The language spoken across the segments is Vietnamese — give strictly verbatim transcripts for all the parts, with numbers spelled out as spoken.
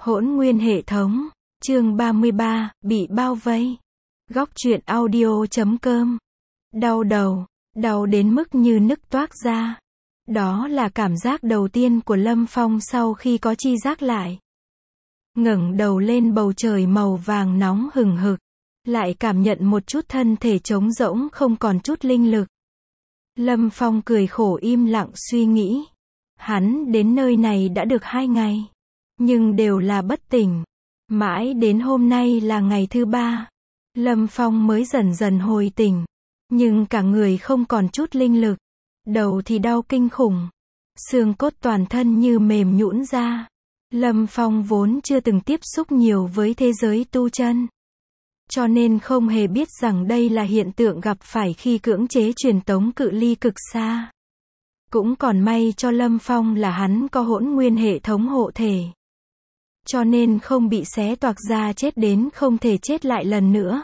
Hỗn nguyên hệ thống, chương ba mươi ba, bị bao vây. Góc truyện audio chấm com. Đau đầu, đau đến mức như nứt toác ra. Đó là cảm giác đầu tiên của Lâm Phong sau khi có chi giác lại. Ngẩng đầu lên bầu trời màu vàng nóng hừng hực, lại cảm nhận một chút thân thể trống rỗng không còn chút linh lực. Lâm Phong cười khổ im lặng suy nghĩ. Hắn đến nơi này đã được hai ngày, nhưng đều là bất tỉnh. Mãi đến hôm nay là ngày thứ ba, Lâm Phong mới dần dần hồi tỉnh. Nhưng cả người không còn chút linh lực. Đầu thì đau kinh khủng. Xương cốt toàn thân như mềm nhũn ra. Lâm Phong vốn chưa từng tiếp xúc nhiều với thế giới tu chân, cho nên không hề biết rằng đây là hiện tượng gặp phải khi cưỡng chế truyền tống cự ly cực xa. Cũng còn may cho Lâm Phong là hắn có hỗn nguyên hệ thống hộ thể, cho nên không bị xé toạc ra chết đến không thể chết lại lần nữa.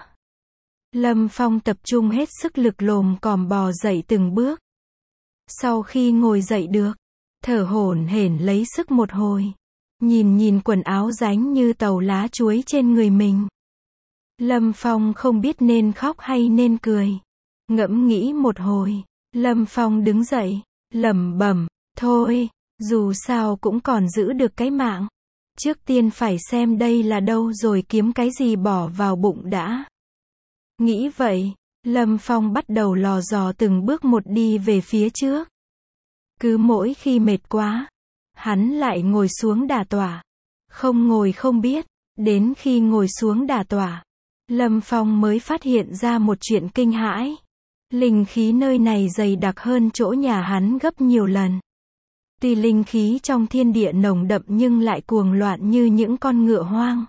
Lâm Phong tập trung hết sức lực lồm còm bò dậy từng bước. Sau khi ngồi dậy được, thở hổn hển lấy sức một hồi. Nhìn nhìn quần áo rách như tàu lá chuối trên người mình, Lâm Phong không biết nên khóc hay nên cười. Ngẫm nghĩ một hồi, Lâm Phong đứng dậy, lẩm bẩm, thôi, dù sao cũng còn giữ được cái mạng. Trước tiên phải xem đây là đâu rồi kiếm cái gì bỏ vào bụng đã. Nghĩ vậy, Lâm Phong bắt đầu lò dò từng bước một đi về phía trước. Cứ mỗi khi mệt quá, hắn lại ngồi xuống đả tọa. Không ngồi không biết, đến khi ngồi xuống đả tọa, Lâm Phong mới phát hiện ra một chuyện kinh hãi. Linh khí nơi này dày đặc hơn chỗ nhà hắn gấp nhiều lần. Tuy linh khí trong thiên địa nồng đậm nhưng lại cuồng loạn như những con ngựa hoang.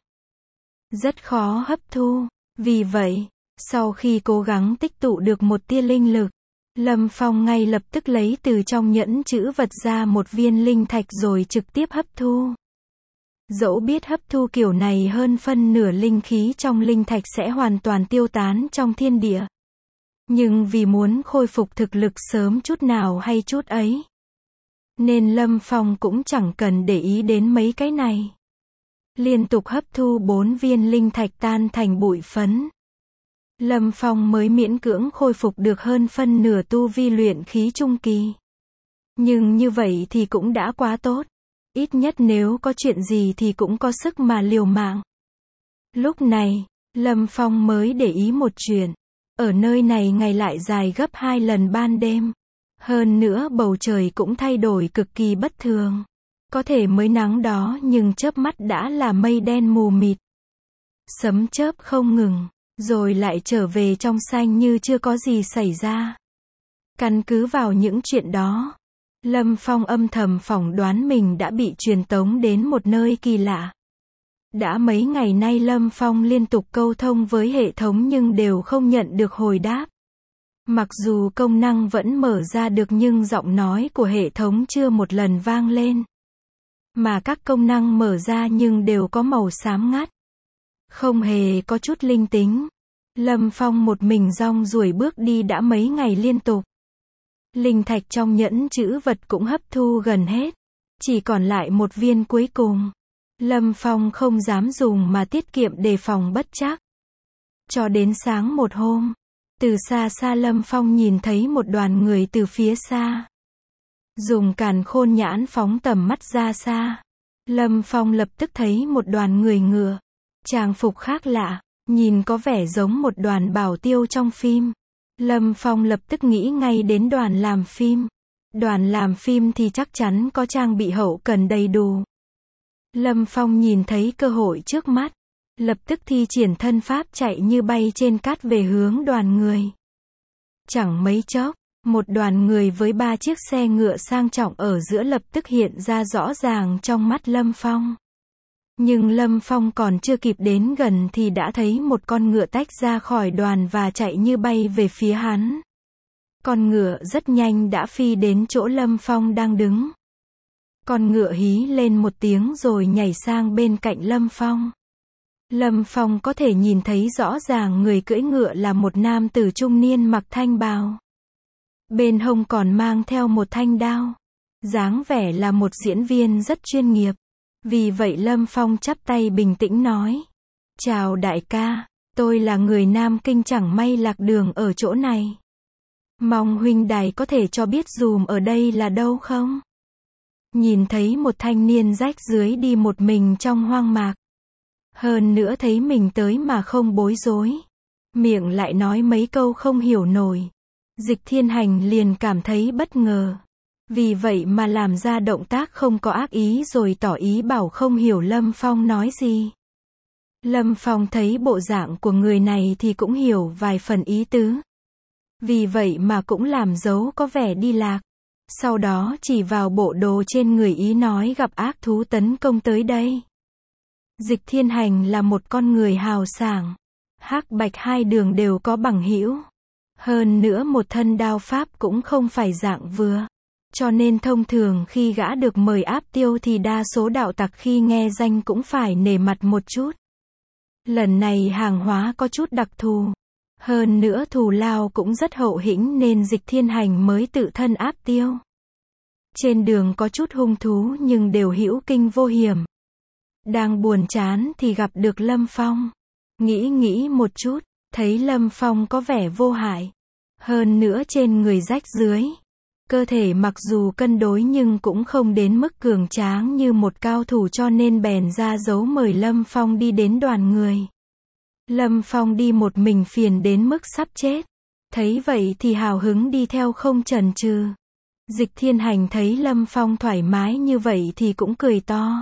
Rất khó hấp thu. Vì vậy, sau khi cố gắng tích tụ được một tia linh lực, Lâm Phong ngay lập tức lấy từ trong nhẫn trữ vật ra một viên linh thạch rồi trực tiếp hấp thu. Dẫu biết hấp thu kiểu này hơn phân nửa linh khí trong linh thạch sẽ hoàn toàn tiêu tán trong thiên địa, nhưng vì muốn khôi phục thực lực sớm chút nào hay chút ấy, nên Lâm Phong cũng chẳng cần để ý đến mấy cái này. Liên tục hấp thu bốn viên linh thạch tan thành bụi phấn, Lâm Phong mới miễn cưỡng khôi phục được hơn phân nửa tu vi luyện khí trung kỳ. Nhưng như vậy thì cũng đã quá tốt. Ít nhất nếu có chuyện gì thì cũng có sức mà liều mạng. Lúc này, Lâm Phong mới để ý một chuyện. Ở nơi này ngày lại dài gấp hai lần ban đêm. Hơn nữa bầu trời cũng thay đổi cực kỳ bất thường. Có thể mới nắng đó nhưng chớp mắt đã là mây đen mù mịt. Sấm chớp không ngừng, rồi lại trở về trong xanh như chưa có gì xảy ra. Căn cứ vào những chuyện đó, Lâm Phong âm thầm phỏng đoán mình đã bị truyền tống đến một nơi kỳ lạ. Đã mấy ngày nay Lâm Phong liên tục câu thông với hệ thống nhưng đều không nhận được hồi đáp. Mặc dù công năng vẫn mở ra được nhưng giọng nói của hệ thống chưa một lần vang lên. Mà các công năng mở ra nhưng đều có màu xám ngắt. Không hề có chút linh tính. Lâm Phong một mình rong ruổi bước đi đã mấy ngày liên tục. Linh thạch trong nhẫn trữ vật cũng hấp thu gần hết. Chỉ còn lại một viên cuối cùng. Lâm Phong không dám dùng mà tiết kiệm đề phòng bất trắc. Cho đến sáng một hôm, từ xa xa Lâm Phong nhìn thấy một đoàn người từ phía xa. Dùng càn khôn nhãn phóng tầm mắt ra xa. Lâm Phong lập tức thấy một đoàn người ngựa. Trang phục khác lạ, nhìn có vẻ giống một đoàn bảo tiêu trong phim. Lâm Phong lập tức nghĩ ngay đến đoàn làm phim. Đoàn làm phim thì chắc chắn có trang bị hậu cần đầy đủ. Lâm Phong nhìn thấy cơ hội trước mắt, lập tức thi triển thân pháp chạy như bay trên cát về hướng đoàn người. Chẳng mấy chốc, một đoàn người với ba chiếc xe ngựa sang trọng ở giữa lập tức hiện ra rõ ràng trong mắt Lâm Phong. Nhưng Lâm Phong còn chưa kịp đến gần thì đã thấy một con ngựa tách ra khỏi đoàn và chạy như bay về phía hắn. Con ngựa rất nhanh đã phi đến chỗ Lâm Phong đang đứng. Con ngựa hí lên một tiếng rồi nhảy sang bên cạnh Lâm Phong. Lâm Phong có thể nhìn thấy rõ ràng người cưỡi ngựa là một nam tử trung niên mặc thanh bào. Bên hông còn mang theo một thanh đao. Dáng vẻ là một diễn viên rất chuyên nghiệp. Vì vậy Lâm Phong chắp tay bình tĩnh nói. Chào đại ca, tôi là người Nam Kinh chẳng may lạc đường ở chỗ này. Mong huynh đài có thể cho biết dùm ở đây là đâu không? Nhìn thấy một thanh niên rách rưới đi một mình trong hoang mạc. Hơn nữa thấy mình tới mà không bối rối. Miệng lại nói mấy câu không hiểu nổi. Dịch Thiên Hành liền cảm thấy bất ngờ. Vì vậy mà làm ra động tác không có ác ý rồi tỏ ý bảo không hiểu Lâm Phong nói gì. Lâm Phong thấy bộ dạng của người này thì cũng hiểu vài phần ý tứ. Vì vậy mà cũng làm dấu có vẻ đi lạc. Sau đó chỉ vào bộ đồ trên người ý nói gặp ác thú tấn công tới đây. Dịch Thiên Hành là một con người hào sảng. Hắc bạch hai đường đều có bằng hữu. Hơn nữa một thân đao pháp cũng không phải dạng vừa. Cho nên thông thường khi gã được mời áp tiêu thì đa số đạo tặc khi nghe danh cũng phải nể mặt một chút. Lần này hàng hóa có chút đặc thù. Hơn nữa thù lao cũng rất hậu hĩnh nên Dịch Thiên Hành mới tự thân áp tiêu. Trên đường có chút hung thú nhưng đều hữu kinh vô hiểm. Đang buồn chán thì gặp được Lâm Phong. Nghĩ nghĩ một chút, thấy Lâm Phong có vẻ vô hại. Hơn nữa trên người rách rưới. Cơ thể mặc dù cân đối nhưng cũng không đến mức cường tráng như một cao thủ cho nên bèn ra dấu mời Lâm Phong đi đến đoàn người. Lâm Phong đi một mình phiền đến mức sắp chết. Thấy vậy thì hào hứng đi theo không chần chừ. Dịch Thiên Hành thấy Lâm Phong thoải mái như vậy thì cũng cười to.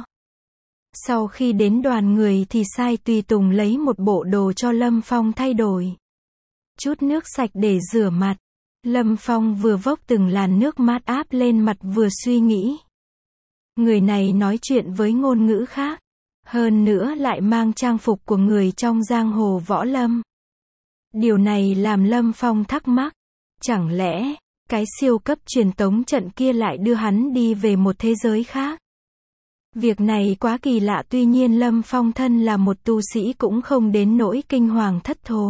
Sau khi đến đoàn người thì sai tùy tùng lấy một bộ đồ cho Lâm Phong thay đổi. Chút nước sạch để rửa mặt. Lâm Phong vừa vốc từng làn nước mát áp lên mặt vừa suy nghĩ. Người này nói chuyện với ngôn ngữ khác. Hơn nữa lại mang trang phục của người trong giang hồ võ lâm. Điều này làm Lâm Phong thắc mắc. Chẳng lẽ, cái siêu cấp truyền tống trận kia lại đưa hắn đi về một thế giới khác? Việc này quá kỳ lạ tuy nhiên Lâm Phong thân là một tu sĩ cũng không đến nỗi kinh hoàng thất thố.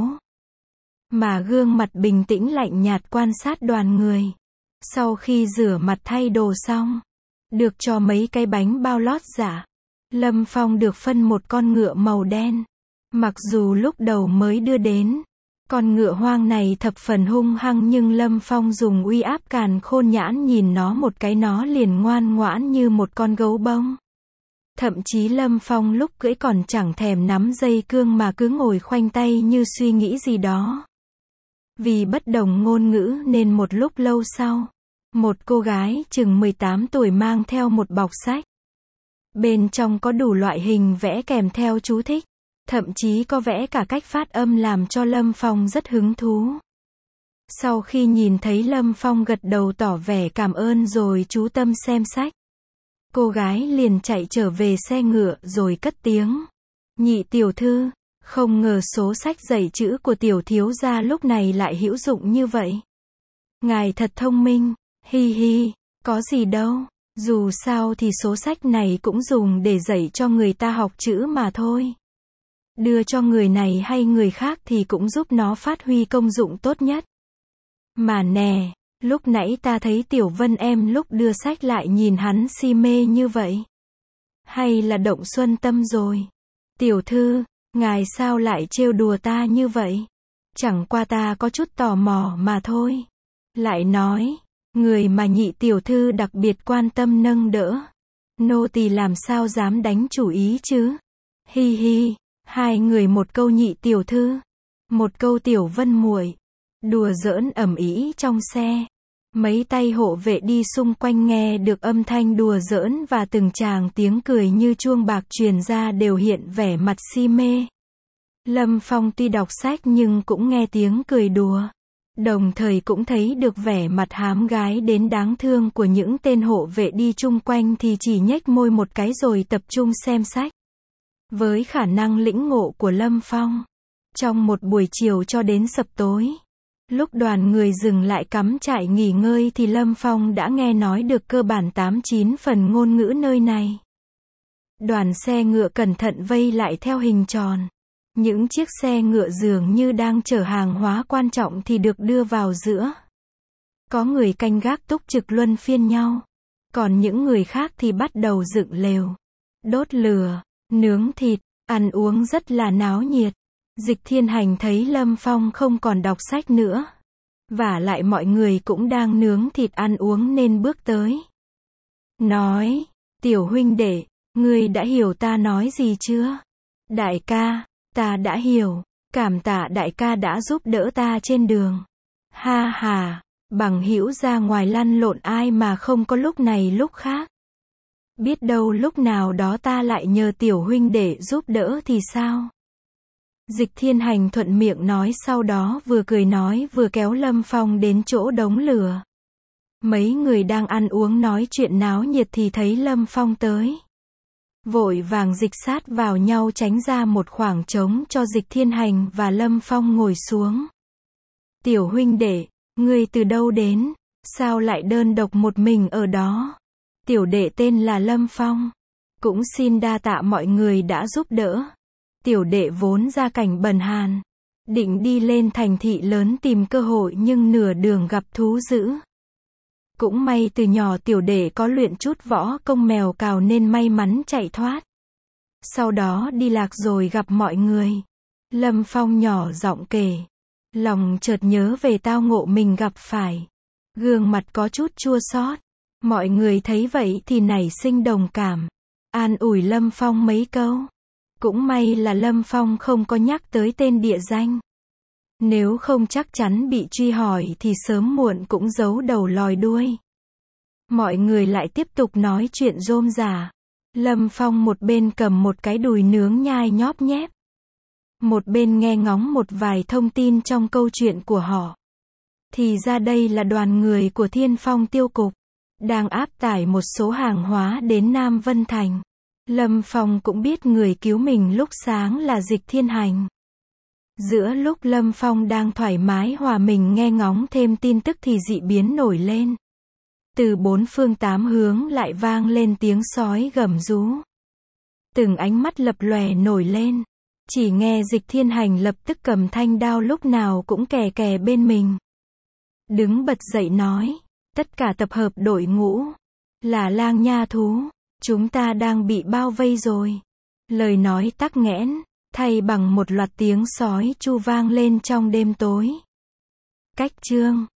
Mà gương mặt bình tĩnh lạnh nhạt quan sát đoàn người. Sau khi rửa mặt thay đồ xong, được cho mấy cái bánh bao lót giả. Lâm Phong được phân một con ngựa màu đen. Mặc dù lúc đầu mới đưa đến, con ngựa hoang này thập phần hung hăng nhưng Lâm Phong dùng uy áp càn khôn nhãn nhìn nó một cái nó liền ngoan ngoãn như một con gấu bông. Thậm chí Lâm Phong lúc cưỡi còn chẳng thèm nắm dây cương mà cứ ngồi khoanh tay như suy nghĩ gì đó. Vì bất đồng ngôn ngữ nên một lúc lâu sau, một cô gái chừng mười tám tuổi mang theo một bọc sách. Bên trong có đủ loại hình vẽ kèm theo chú thích. Thậm chí có vẽ cả cách phát âm làm cho Lâm Phong rất hứng thú. Sau khi nhìn thấy Lâm Phong gật đầu tỏ vẻ cảm ơn rồi chú tâm xem sách. Cô gái liền chạy trở về xe ngựa rồi cất tiếng. Nhị tiểu thư, không ngờ số sách dạy chữ của tiểu thiếu gia lúc này lại hữu dụng như vậy. Ngài thật thông minh, hi hi, có gì đâu, dù sao thì số sách này cũng dùng để dạy cho người ta học chữ mà thôi. Đưa cho người này hay người khác thì cũng giúp nó phát huy công dụng tốt nhất. Mà nè, lúc nãy ta thấy Tiểu Vân em lúc đưa sách lại nhìn hắn si mê như vậy. Hay là động xuân tâm rồi? Tiểu thư, ngài sao lại trêu đùa ta như vậy? Chẳng qua ta có chút tò mò mà thôi. Lại nói, người mà nhị tiểu thư đặc biệt quan tâm nâng đỡ. Nô tỳ làm sao dám đánh chủ ý chứ? Hi hi, hai người một câu nhị tiểu thư, một câu Tiểu Vân muội. Đùa giỡn ầm ĩ trong xe. Mấy tay hộ vệ đi xung quanh nghe được âm thanh đùa giỡn và từng tràng tiếng cười như chuông bạc truyền ra đều hiện vẻ mặt si mê. Lâm Phong tuy đọc sách nhưng cũng nghe tiếng cười đùa. Đồng thời cũng thấy được vẻ mặt hám gái đến đáng thương của những tên hộ vệ đi chung quanh thì chỉ nhếch môi một cái rồi tập trung xem sách. Với khả năng lĩnh ngộ của Lâm Phong, trong một buổi chiều cho đến sập tối, lúc đoàn người dừng lại cắm trại nghỉ ngơi thì Lâm Phong đã nghe nói được cơ bản tám chín phần ngôn ngữ nơi này. Đoàn xe ngựa cẩn thận vây lại theo hình tròn. Những chiếc xe ngựa dường như đang chở hàng hóa quan trọng thì được đưa vào giữa. Có người canh gác túc trực luân phiên nhau. Còn những người khác thì bắt đầu dựng lều. đốt lửa, nướng thịt, ăn uống rất là náo nhiệt. Dịch Thiên Hành thấy Lâm Phong không còn đọc sách nữa. Vả lại mọi người cũng đang nướng thịt ăn uống nên bước tới. Nói, tiểu huynh đệ, ngươi đã hiểu ta nói gì chưa? Đại ca, ta đã hiểu, cảm tạ đại ca đã giúp đỡ ta trên đường. Ha ha, bằng hữu ra ngoài lăn lộn ai mà không có lúc này lúc khác. Biết đâu lúc nào đó ta lại nhờ tiểu huynh đệ giúp đỡ thì sao? Dịch Thiên Hành thuận miệng nói, sau đó vừa cười nói vừa kéo Lâm Phong đến chỗ đống lửa. Mấy người đang ăn uống nói chuyện náo nhiệt thì thấy Lâm Phong tới. Vội vàng dịch sát vào nhau tránh ra một khoảng trống cho Dịch Thiên Hành và Lâm Phong ngồi xuống. Tiểu huynh đệ, ngươi từ đâu đến? Sao lại đơn độc một mình ở đó? Tiểu đệ tên là Lâm Phong. Cũng xin đa tạ mọi người đã giúp đỡ. Tiểu đệ vốn gia cảnh bần hàn. Định đi lên thành thị lớn tìm cơ hội nhưng nửa đường gặp thú dữ. Cũng may từ nhỏ tiểu đệ có luyện chút võ công mèo cào nên may mắn chạy thoát. Sau đó đi lạc rồi gặp mọi người. Lâm Phong nhỏ giọng kể. Lòng chợt nhớ về tao ngộ mình gặp phải. Gương mặt có chút chua xót. Mọi người thấy vậy thì nảy sinh đồng cảm. An ủi Lâm Phong mấy câu. Cũng may là Lâm Phong không có nhắc tới tên địa danh. Nếu không chắc chắn bị truy hỏi thì sớm muộn cũng giấu đầu lòi đuôi. Mọi người lại tiếp tục nói chuyện rôm rả. Lâm Phong một bên cầm một cái đùi nướng nhai nhóp nhép. Một bên nghe ngóng một vài thông tin trong câu chuyện của họ. Thì ra đây là đoàn người của Thiên Phong Tiêu Cục. Đang áp tải một số hàng hóa đến Nam Vân Thành. Lâm Phong cũng biết người cứu mình lúc sáng là Dịch Thiên Hành. Giữa lúc Lâm Phong đang thoải mái hòa mình nghe ngóng thêm tin tức thì dị biến nổi lên. Từ bốn phương tám hướng lại vang lên tiếng sói gầm rú. Từng ánh mắt lập lòe nổi lên. Chỉ nghe Dịch Thiên Hành lập tức cầm thanh đao lúc nào cũng kè kè bên mình. Đứng bật dậy nói. Tất cả tập hợp đội ngũ. Là lang nha thú. Chúng ta đang bị bao vây rồi. Lời nói tắc nghẽn. Thay bằng một loạt tiếng sói chu vang lên trong đêm tối. Cách chương